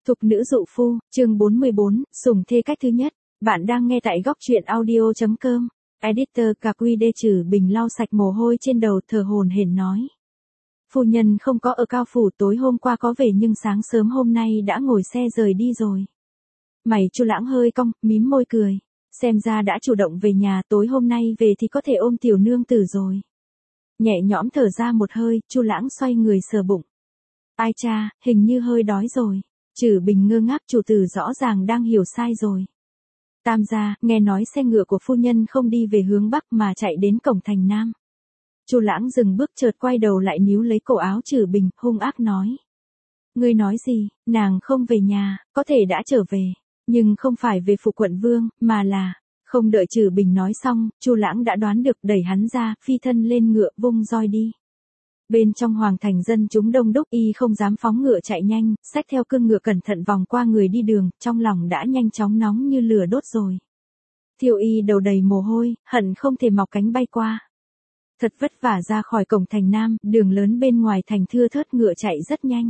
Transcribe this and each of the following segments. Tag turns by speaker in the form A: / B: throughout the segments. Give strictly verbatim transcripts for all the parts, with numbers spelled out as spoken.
A: Thục nữ dụ phu, chương bốn mươi bốn, sủng thê cách thứ nhất. Bạn đang nghe tại góc truyện audio chấm com. Editor cà quy đê trừ bình lau sạch mồ hôi trên đầu, thở hổn hển nói. Phu nhân không có ở Cao Phủ, tối hôm qua có về nhưng sáng sớm hôm nay đã ngồi xe rời đi rồi. Mày Chu Lãng hơi cong, mím môi cười. Xem ra đã chủ động về nhà, tối hôm nay về thì có thể ôm tiểu nương tử rồi. Nhẹ nhõm thở ra một hơi, Chu Lãng xoay người sờ bụng. Ai cha, hình như hơi đói rồi. Trừ Bình ngơ ngác, chủ tử rõ ràng đang hiểu sai rồi. Tam gia, nghe nói xe ngựa của phu nhân không đi về hướng Bắc mà chạy đến cổng thành Nam. Chu Lãng dừng bước, chợt quay đầu lại níu lấy cổ áo Trừ Bình, hung ác nói. Ngươi nói gì, nàng không về nhà, có thể đã trở về, nhưng không phải về phủ quận vương, mà là... Không đợi Trừ Bình nói xong, Chu Lãng đã đoán được, đẩy hắn ra, phi thân lên ngựa, vung roi đi. Bên trong hoàng thành dân chúng đông đúc, y không dám phóng ngựa chạy nhanh, xách theo cương ngựa cẩn thận vòng qua người đi đường, trong lòng đã nhanh chóng nóng như lửa đốt rồi. Thiêu y đầu đầy mồ hôi, hận không thể mọc cánh bay qua. Thật vất vả ra khỏi cổng thành Nam, đường lớn bên ngoài thành thưa thớt, ngựa chạy rất nhanh.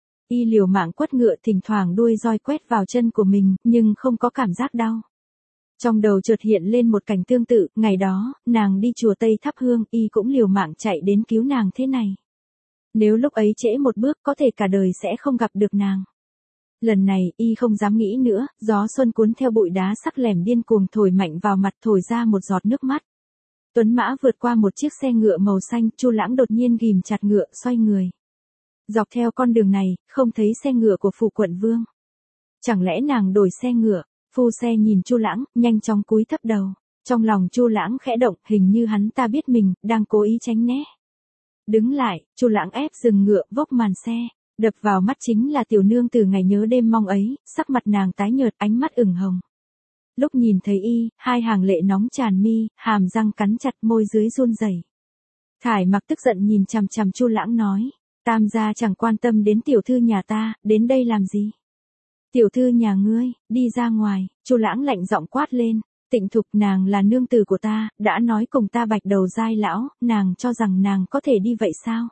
A: Y liều mạng quất ngựa, thỉnh thoảng đuôi roi quét vào chân của mình, nhưng không có cảm giác đau. Trong đầu chợt hiện lên một cảnh tương tự, ngày đó, nàng đi chùa Tây thắp hương, y cũng liều mạng chạy đến cứu nàng thế này. Nếu lúc ấy trễ một bước, có thể cả đời sẽ không gặp được nàng. Lần này, y không dám nghĩ nữa, gió xuân cuốn theo bụi đá sắc lẻm điên cuồng thổi mạnh vào mặt, thổi ra một giọt nước mắt. Tuấn mã vượt qua một chiếc xe ngựa màu xanh, Chu Lãng đột nhiên ghìm chặt ngựa, xoay người. Dọc theo con đường này, không thấy xe ngựa của phủ quận vương. Chẳng lẽ nàng đổi xe ngựa? Phu xe nhìn Chu Lãng, nhanh chóng cúi thấp đầu. Trong lòng Chu Lãng khẽ động, hình như hắn ta biết mình đang cố ý tránh né. Đứng lại, Chu Lãng ép dừng ngựa, vốc màn xe, đập vào mắt chính là tiểu nương từ ngày nhớ đêm mong ấy, sắc mặt nàng tái nhợt, ánh mắt ửng hồng. Lúc nhìn thấy y, hai hàng lệ nóng tràn mi, hàm răng cắn chặt, môi dưới run rẩy. Thải Mặc tức giận nhìn chằm chằm Chu Lãng nói, tam gia chẳng quan tâm đến tiểu thư nhà ta, đến đây làm gì? Tiểu thư nhà ngươi, đi ra ngoài. Chu Lãng lạnh giọng quát lên. Tịnh Thục, nàng là nương tử của ta, đã nói cùng ta bạch đầu giai lão, nàng cho rằng nàng có thể đi vậy sao?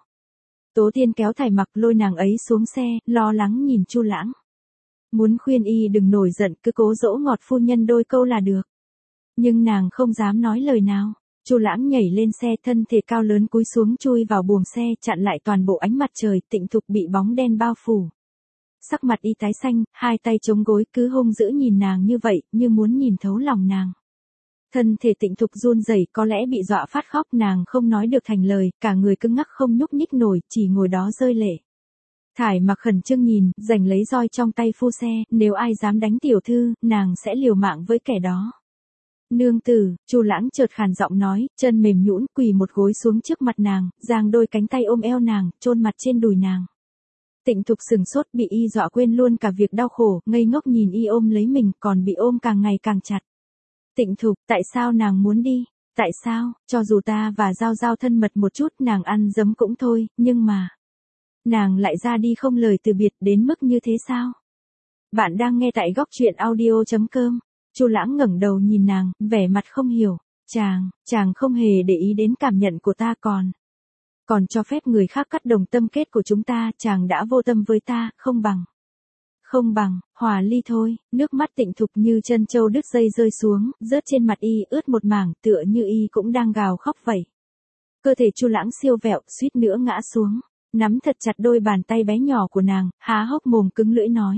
A: Tố Tiên kéo Thải Mặc, lôi nàng ấy xuống xe, lo lắng nhìn Chu Lãng. Muốn khuyên y đừng nổi giận, cứ cố dỗ ngọt phu nhân đôi câu là được. Nhưng nàng không dám nói lời nào. Chu Lãng nhảy lên xe, thân thể cao lớn cúi xuống chui vào buồng xe, chặn lại toàn bộ ánh mặt trời. Tịnh Thục bị bóng đen bao phủ. Sắc mặt y tái xanh, hai tay chống gối, cứ hung dữ nhìn nàng như vậy, như muốn nhìn thấu lòng nàng. Thân thể Tịnh Thục run rẩy, có lẽ bị dọa phát khóc, nàng không nói được thành lời, cả người cứng ngắc không nhúc nhích nổi, chỉ ngồi đó rơi lệ. Thải Mặc khẩn trương nhìn, giành lấy roi trong tay phu xe, nếu ai dám đánh tiểu thư, nàng sẽ liều mạng với kẻ đó. Nương tử, Chu Lãng chợt khàn giọng nói, chân mềm nhũn, quỳ một gối xuống trước mặt nàng, giang đôi cánh tay ôm eo nàng, chôn mặt trên đùi nàng. Tịnh Thục sừng sốt, bị y dọa quên luôn cả việc đau khổ, ngây ngốc nhìn y ôm lấy mình, còn bị ôm càng ngày càng chặt. Tịnh Thục, tại sao nàng muốn đi? Tại sao, cho dù ta và Giao Giao thân mật một chút, nàng ăn dấm cũng thôi, nhưng mà... Nàng lại ra đi không lời từ biệt, đến mức như thế sao? Bạn đang nghe tại góc truyện audio chấm com. Chu Lãng ngẩng đầu nhìn nàng, vẻ mặt không hiểu. Chàng, chàng không hề để ý đến cảm nhận của ta còn... Còn cho phép người khác cắt đồng tâm kết của chúng ta, chàng đã vô tâm với ta, không bằng. Không bằng, hòa ly thôi. Nước mắt Tịnh Thục như chân trâu đứt dây rơi xuống, rớt trên mặt y, ướt một mảng, tựa như y cũng đang gào khóc vậy. Cơ thể Chu Lãng siêu vẹo, suýt nữa ngã xuống, nắm thật chặt đôi bàn tay bé nhỏ của nàng, há hốc mồm cứng lưỡi nói.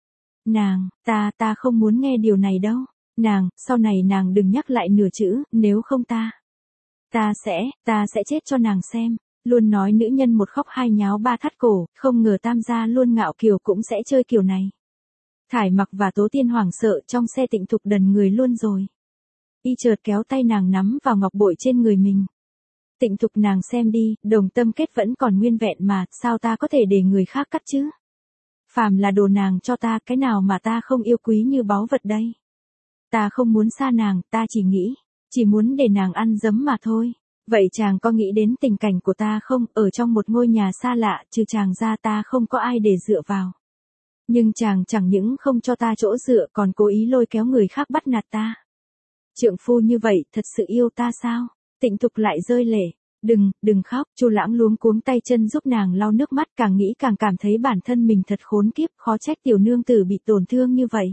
A: Nàng, ta, ta không muốn nghe điều này đâu. Nàng, sau này nàng đừng nhắc lại nửa chữ, nếu không ta. Ta sẽ, ta sẽ chết cho nàng xem. Luôn nói nữ nhân một khóc hai nháo ba thắt cổ, không ngờ tam gia luôn ngạo kiều cũng sẽ chơi kiểu này. Thải Mặc và Tố Tiên hoảng sợ, trong xe Tịnh Thục đần người luôn rồi. Y chợt kéo tay nàng nắm vào ngọc bội trên người mình. Tịnh Thục, nàng xem đi, đồng tâm kết vẫn còn nguyên vẹn mà, sao ta có thể để người khác cắt chứ? Phàm là đồ nàng cho ta, cái nào mà ta không yêu quý như báu vật đây? Ta không muốn xa nàng, ta chỉ nghĩ, chỉ muốn để nàng ăn dấm mà thôi. Vậy chàng có nghĩ đến tình cảnh của ta không, ở trong một ngôi nhà xa lạ, trừ chàng ra ta không có ai để dựa vào. Nhưng chàng chẳng những không cho ta chỗ dựa, còn cố ý lôi kéo người khác bắt nạt ta. Trượng phu như vậy, thật sự yêu ta sao? Tịnh Thục lại rơi lệ. Đừng, đừng khóc, Chu Lãng luống cuống tay chân giúp nàng lau nước mắt, càng nghĩ càng cảm thấy bản thân mình thật khốn kiếp, khó trách tiểu nương tử bị tổn thương như vậy.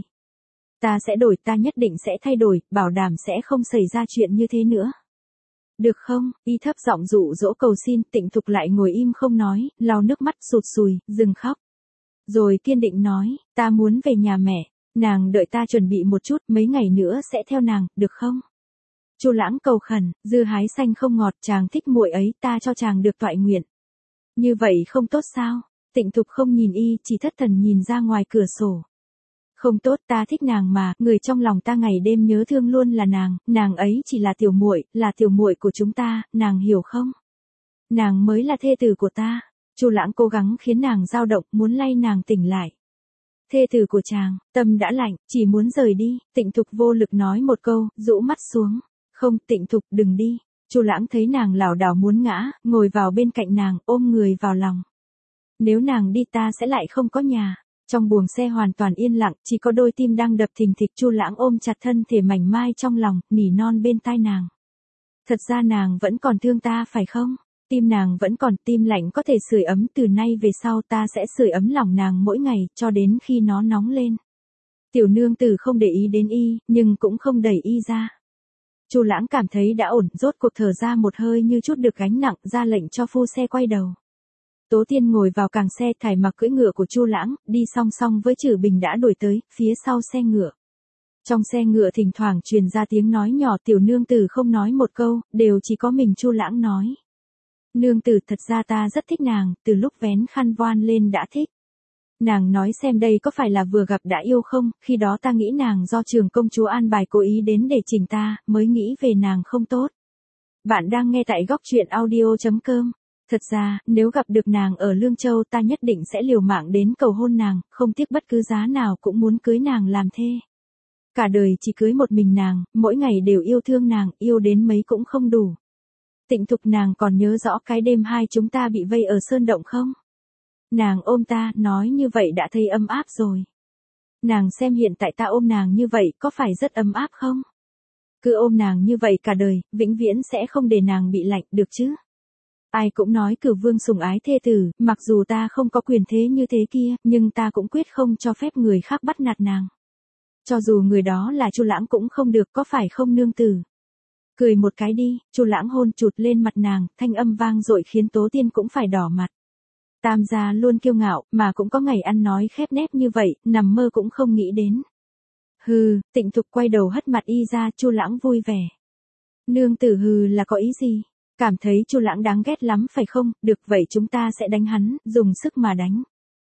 A: Ta sẽ đổi, ta nhất định sẽ thay đổi, bảo đảm sẽ không xảy ra chuyện như thế nữa. Được không? Y thấp giọng dụ dỗ cầu xin. Tịnh Thục lại ngồi im không nói, lau nước mắt sụt sùi, dừng khóc. Rồi kiên định nói, ta muốn về nhà mẹ, nàng đợi ta chuẩn bị một chút, mấy ngày nữa sẽ theo nàng, được không? Chu Lãng cầu khẩn, dưa hái xanh không ngọt, chàng thích muội ấy, ta cho chàng được toại nguyện. Như vậy không tốt sao? Tịnh Thục không nhìn y, chỉ thất thần nhìn ra ngoài cửa sổ. Không tốt, ta thích nàng mà, người trong lòng ta ngày đêm nhớ thương luôn là nàng, nàng ấy chỉ là tiểu muội, là tiểu muội của chúng ta, nàng hiểu không? Nàng mới là thê tử của ta. Chu Lãng cố gắng khiến nàng dao động, muốn lay nàng tỉnh lại. Thê tử của chàng, tâm đã lạnh, chỉ muốn rời đi. Tịnh Thục vô lực nói một câu, rũ mắt xuống. Không, Tịnh Thục, đừng đi. Chu Lãng thấy nàng lảo đảo muốn ngã, ngồi vào bên cạnh nàng, ôm người vào lòng. Nếu nàng đi ta sẽ lại không có nhà. Trong buồng xe hoàn toàn yên lặng, chỉ có đôi tim đang đập thình thịch. Chu Lãng ôm chặt thân thể mảnh mai trong lòng, nỉ non bên tai nàng. Thật ra nàng vẫn còn thương ta phải không? Tim nàng vẫn còn, tim lạnh có thể sưởi ấm, từ nay về sau ta sẽ sưởi ấm lòng nàng mỗi ngày, cho đến khi nó nóng lên. Tiểu nương tử không để ý đến y, nhưng cũng không đẩy y ra. Chu Lãng cảm thấy đã ổn, rốt cuộc thở ra một hơi như chút được gánh nặng, ra lệnh cho phu xe quay đầu. Tố Tiên ngồi vào càng xe, Thải Mặc cưỡi ngựa của Chu Lãng, đi song song với Trử Bình đã đuổi tới, phía sau xe ngựa. Trong xe ngựa thỉnh thoảng truyền ra tiếng nói nhỏ, tiểu nương tử không nói một câu, đều chỉ có mình Chu Lãng nói. Nương tử, thật ra ta rất thích nàng, từ lúc vén khăn voan lên đã thích. Nàng nói xem đây có phải là vừa gặp đã yêu không, khi đó ta nghĩ nàng do Trường công chúa an bài cố ý đến để chỉnh ta, mới nghĩ về nàng không tốt. Bạn đang nghe tại góc truyện audio chấm com. Thật ra, nếu gặp được nàng ở Lương Châu ta nhất định sẽ liều mạng đến cầu hôn nàng, không tiếc bất cứ giá nào cũng muốn cưới nàng làm thê. Cả đời chỉ cưới một mình nàng, mỗi ngày đều yêu thương nàng, yêu đến mấy cũng không đủ. Tịnh Thục, nàng còn nhớ rõ cái đêm hai chúng ta bị vây ở sơn động không? Nàng ôm ta, nói như vậy đã thấy ấm áp rồi. Nàng xem hiện tại ta ôm nàng như vậy có phải rất ấm áp không? Cứ ôm nàng như vậy cả đời, vĩnh viễn sẽ không để nàng bị lạnh, được chứ? Ai cũng nói Cửu Vương sủng ái thê tử, mặc dù ta không có quyền thế như thế kia, nhưng ta cũng quyết không cho phép người khác bắt nạt nàng. Cho dù người đó là Chu Lãng cũng không được, có phải không nương tử? Cười một cái đi. Chu Lãng hôn chụt lên mặt nàng, thanh âm vang dội khiến Tố Tiên cũng phải đỏ mặt. Tam gia luôn kiêu ngạo, mà cũng có ngày ăn nói khép nép như vậy, nằm mơ cũng không nghĩ đến. Hừ, Tịnh Thục quay đầu hất mặt y ra. Chu Lãng vui vẻ. Nương tử hừ là có ý gì? Cảm thấy Chu Lãng đáng ghét lắm phải không? Được vậy chúng ta sẽ đánh hắn, dùng sức mà đánh.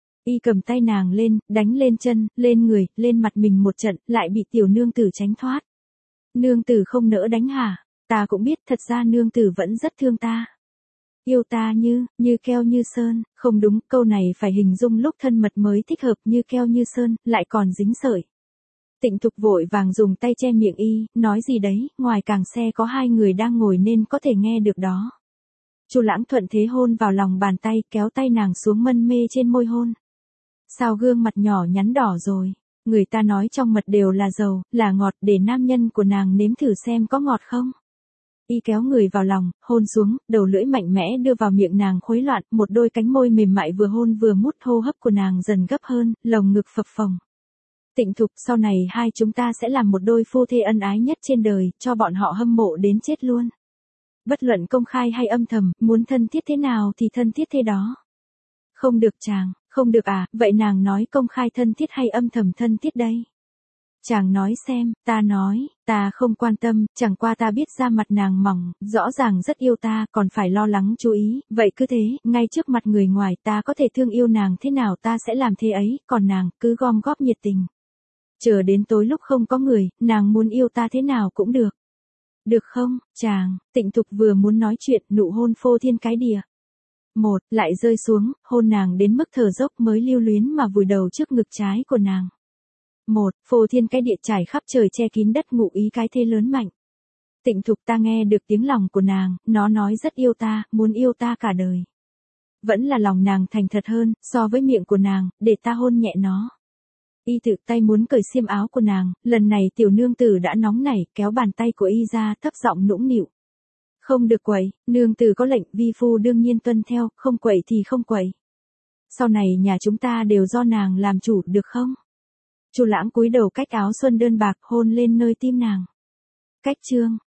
A: Y cầm tay nàng lên, đánh lên chân, lên người, lên mặt mình một trận, lại bị tiểu nương tử tránh thoát. Nương tử không nỡ đánh hả? Ta cũng biết, thật ra nương tử vẫn rất thương ta. Yêu ta như, như keo như sơn, không đúng, câu này phải hình dung lúc thân mật mới thích hợp, như keo như sơn, lại còn dính sợi. Tịnh Thục vội vàng dùng tay che miệng y, nói gì đấy, ngoài càng xe có hai người đang ngồi nên có thể nghe được đó. Chu Lãng thuận thế hôn vào lòng bàn tay, kéo tay nàng xuống mân mê trên môi hôn. Sao gương mặt nhỏ nhắn đỏ rồi? Người ta nói trong mật đều là dầu, là ngọt, để nam nhân của nàng nếm thử xem có ngọt không. Y kéo người vào lòng, hôn xuống, đầu lưỡi mạnh mẽ đưa vào miệng nàng khuấy loạn, một đôi cánh môi mềm mại vừa hôn vừa mút, hô hấp của nàng dần gấp hơn, lồng ngực phập phồng. Tịnh Thục, sau này hai chúng ta sẽ làm một đôi phu thê ân ái nhất trên đời, cho bọn họ hâm mộ đến chết luôn. Bất luận công khai hay âm thầm, muốn thân thiết thế nào thì thân thiết thế đó. Không được chàng, không được à, vậy nàng nói công khai thân thiết hay âm thầm thân thiết đây? Chàng nói xem, ta nói, ta không quan tâm, chẳng qua ta biết da mặt nàng mỏng, rõ ràng rất yêu ta, còn phải lo lắng chú ý, vậy cứ thế, ngay trước mặt người ngoài ta có thể thương yêu nàng thế nào ta sẽ làm thế ấy, còn nàng, cứ gom góp nhiệt tình. Chờ đến tối lúc không có người, nàng muốn yêu ta thế nào cũng được. Được không, chàng? Tịnh Thục vừa muốn nói chuyện, nụ hôn phô thiên cái địa. Một, lại rơi xuống, hôn nàng đến mức thở dốc mới lưu luyến mà vùi đầu trước ngực trái của nàng. Một, phô thiên cái địa trải khắp trời che kín đất, ngụ ý cái thế lớn mạnh. Tịnh Thục, ta nghe được tiếng lòng của nàng, nó nói rất yêu ta, muốn yêu ta cả đời. Vẫn là lòng nàng thành thật hơn, so với miệng của nàng, để ta hôn nhẹ nó. Y tự tay muốn cởi xiêm áo của nàng, lần này tiểu nương tử đã nóng nảy, kéo bàn tay của y ra, thấp giọng nũng nịu. Không được quậy, nương tử có lệnh vi phu đương nhiên tuân theo, không quậy thì không quậy. Sau này nhà chúng ta đều do nàng làm chủ được không? Chu Lãng cúi đầu cách áo xuân đơn bạc hôn lên nơi tim nàng. Cách chương